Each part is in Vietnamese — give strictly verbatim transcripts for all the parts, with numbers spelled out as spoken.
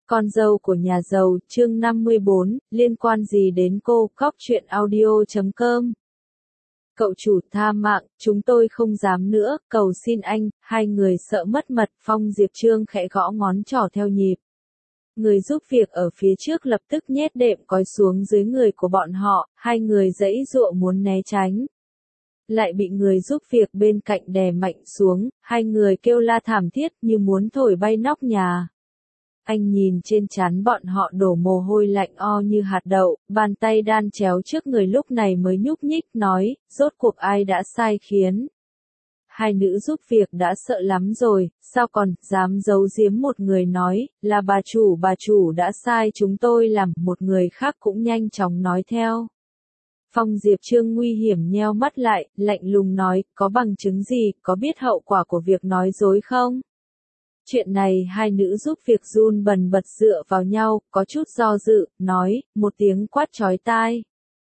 Con dâu của nhà giàu, chương năm mươi bốn, liên quan gì đến cô, cóc truyện audio chấm com. Cậu chủ tha mạng, chúng tôi không dám nữa, cầu xin anh, hai người sợ mất mật, Phong Diệp Trương khẽ gõ ngón trỏ theo nhịp. Người giúp việc ở phía trước lập tức nhét đệm cói xuống dưới người của bọn họ, hai người giãy giụa muốn né tránh. Lại bị người giúp việc bên cạnh đè mạnh xuống, hai người kêu la thảm thiết như muốn thổi bay nóc nhà. Anh nhìn trên trán bọn họ đổ mồ hôi lạnh o như hạt đậu, bàn tay đan chéo trước người lúc này mới nhúc nhích nói, rốt cuộc ai đã sai khiến. Hai nữ giúp việc đã sợ lắm rồi, sao còn dám giấu giếm một người nói, là bà chủ bà chủ đã sai chúng tôi làm, một người khác cũng nhanh chóng nói theo. Phong Diệp Trương nguy hiểm nheo mắt lại, lạnh lùng nói, có bằng chứng gì, có biết hậu quả của việc nói dối không? Chuyện này hai nữ giúp việc run bần bật dựa vào nhau, có chút do dự, nói, một tiếng quát chói tai.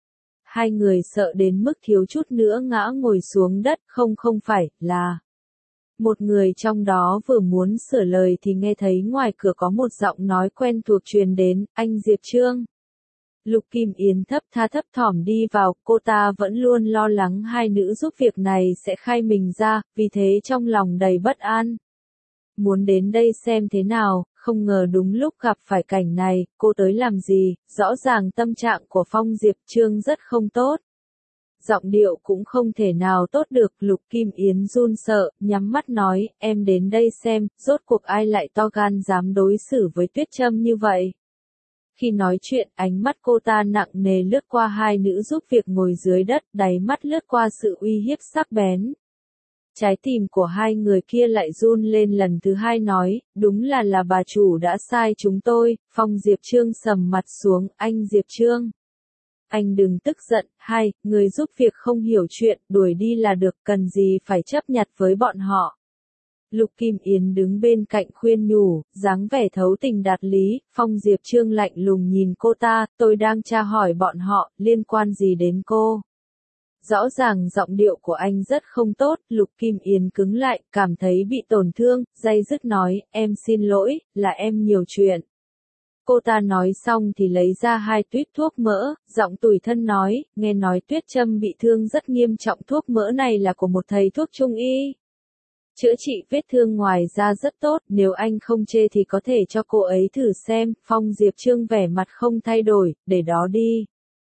Hai người sợ đến mức thiếu chút nữa ngã ngồi xuống đất, không không phải, là. Một người trong đó vừa muốn sửa lời thì nghe thấy ngoài cửa có một giọng nói quen thuộc truyền đến, anh Diệp Trương. Lục Kim Yến thấp tha thấp thỏm đi vào, cô ta vẫn luôn lo lắng hai nữ giúp việc này sẽ khai mình ra, vì thế trong lòng đầy bất an. Muốn đến đây xem thế nào, không ngờ đúng lúc gặp phải cảnh này, cô tới làm gì, rõ ràng tâm trạng của Phong Diệp Trương rất không tốt. Giọng điệu cũng không thể nào tốt được, Lục Kim Yến run sợ, nhắm mắt nói, em đến đây xem, rốt cuộc ai lại to gan dám đối xử với Tuyết Trâm như vậy. Khi nói chuyện, ánh mắt cô ta nặng nề lướt qua hai nữ giúp việc ngồi dưới đất, đáy mắt lướt qua sự uy hiếp sắc bén. Trái tim của hai người kia lại run lên lần thứ hai nói, đúng là là bà chủ đã sai chúng tôi, Phong Diệp Trương sầm mặt xuống, anh Diệp Trương. Anh đừng tức giận, hai, người giúp việc không hiểu chuyện, đuổi đi là được, cần gì phải chấp nhặt với bọn họ. Lục Kim Yến đứng bên cạnh khuyên nhủ, dáng vẻ thấu tình đạt lý, Phong Diệp Trương lạnh lùng nhìn cô ta, tôi đang tra hỏi bọn họ, liên quan gì đến cô. Rõ ràng giọng điệu của anh rất không tốt, Lục Kim Yến cứng lại, cảm thấy bị tổn thương, day dứt nói, em xin lỗi, là em nhiều chuyện. Cô ta nói xong thì lấy ra hai tuyết thuốc mỡ, giọng tủi thân nói, nghe nói Tuyết Trâm bị thương rất nghiêm trọng, thuốc mỡ này là của một thầy thuốc trung y. Chữa trị vết thương ngoài ra rất tốt, nếu anh không chê thì có thể cho cô ấy thử xem, Phong Diệp Trương vẻ mặt không thay đổi, để đó đi.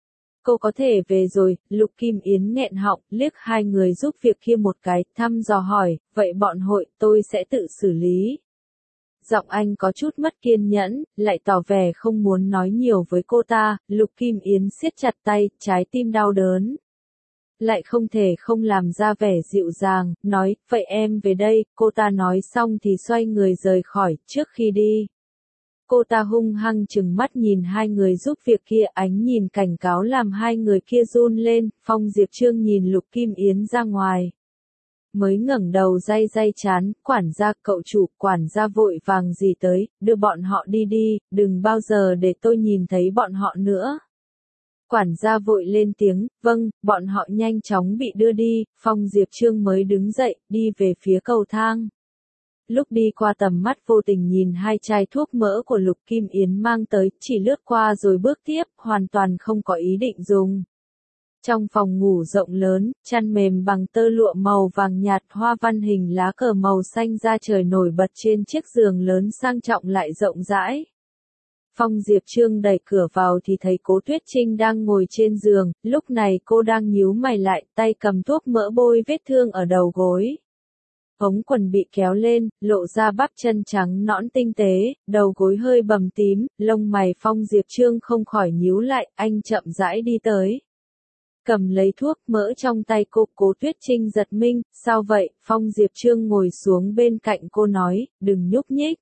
Cô có thể về rồi, Lục Kim Yến nghẹn họng, liếc hai người giúp việc kia một cái, thăm dò hỏi, vậy bọn hội, tôi sẽ tự xử lý. Giọng anh có chút mất kiên nhẫn, lại tỏ vẻ không muốn nói nhiều với cô ta, Lục Kim Yến siết chặt tay, trái tim đau đớn. Lại không thể không làm ra vẻ dịu dàng, nói, vậy em về đây, cô ta nói xong thì xoay người rời khỏi, trước khi đi. Cô ta hung hăng trừng mắt nhìn hai người giúp việc kia, ánh nhìn cảnh cáo làm hai người kia run lên, Phong Diệp Trương nhìn Lục Kim Yến ra ngoài. Mới ngẩng đầu day day chán, quản gia cậu chủ, quản gia vội vàng gì tới, đưa bọn họ đi đi, đừng bao giờ để tôi nhìn thấy bọn họ nữa. Quản gia vội lên tiếng, vâng, bọn họ nhanh chóng bị đưa đi, Phong Diệp Trương mới đứng dậy, đi về phía cầu thang. Lúc đi qua tầm mắt vô tình nhìn hai chai thuốc mỡ của Lục Kim Yến mang tới, chỉ lướt qua rồi bước tiếp, hoàn toàn không có ý định dùng. Trong phòng ngủ rộng lớn, chăn mềm bằng tơ lụa màu vàng nhạt, hoa văn hình lá cờ màu xanh da trời nổi bật trên chiếc giường lớn sang trọng lại rộng rãi. Phong Diệp Trương đẩy cửa vào thì thấy Cố Tuyết Trinh đang ngồi trên giường, lúc này cô đang nhíu mày lại, tay cầm thuốc mỡ bôi vết thương ở đầu gối. Ống quần bị kéo lên, lộ ra bắp chân trắng nõn tinh tế, đầu gối hơi bầm tím, lông mày Phong Diệp Trương không khỏi nhíu lại, anh chậm rãi đi tới. Cầm lấy thuốc mỡ trong tay cô, Cố Tuyết Trinh giật mình, sao vậy, Phong Diệp Trương ngồi xuống bên cạnh cô nói, đừng nhúc nhích.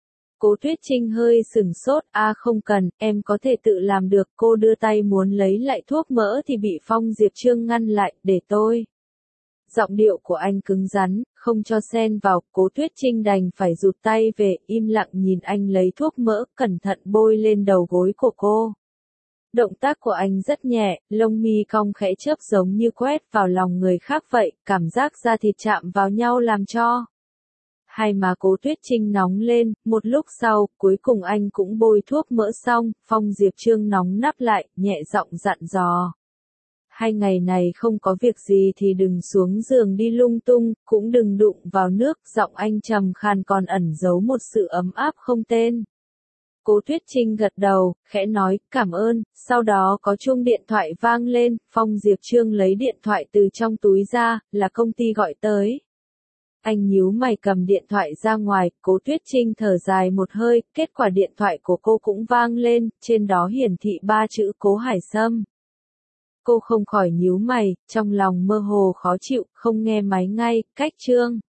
Cố Tuyết Trinh hơi sửng sốt, a không cần, em có thể tự làm được, cô đưa tay muốn lấy lại thuốc mỡ thì bị Phong Diệp Trương ngăn lại, để tôi. Giọng điệu của anh cứng rắn, không cho xen vào, Cố Tuyết Trinh đành phải rụt tay về, im lặng nhìn anh lấy thuốc mỡ, cẩn thận bôi lên đầu gối của cô. Động tác của anh rất nhẹ, lông mi cong khẽ chớp giống như quét vào lòng người khác vậy, cảm giác da thịt chạm vào nhau làm cho hai má Cố Tuyết Trinh nóng lên, một lúc sau, cuối cùng anh cũng bôi thuốc mỡ xong, Phong Diệp Trương nóng nắp lại, nhẹ giọng dặn dò. Hai ngày này không có việc gì thì đừng xuống giường đi lung tung, cũng đừng đụng vào nước, giọng anh trầm khàn còn ẩn giấu một sự ấm áp không tên. Cố Tuyết Trinh gật đầu, khẽ nói, cảm ơn, sau đó có chuông điện thoại vang lên, Phong Diệp Trương lấy điện thoại từ trong túi ra, là công ty gọi tới. Anh nhíu mày cầm điện thoại ra ngoài, Cố Tuyết Trinh thở dài một hơi, kết quả điện thoại của cô cũng vang lên, trên đó hiển thị ba chữ Cố Hải Sâm. Cô không khỏi nhíu mày, trong lòng mơ hồ khó chịu, không nghe máy ngay, cách Trương.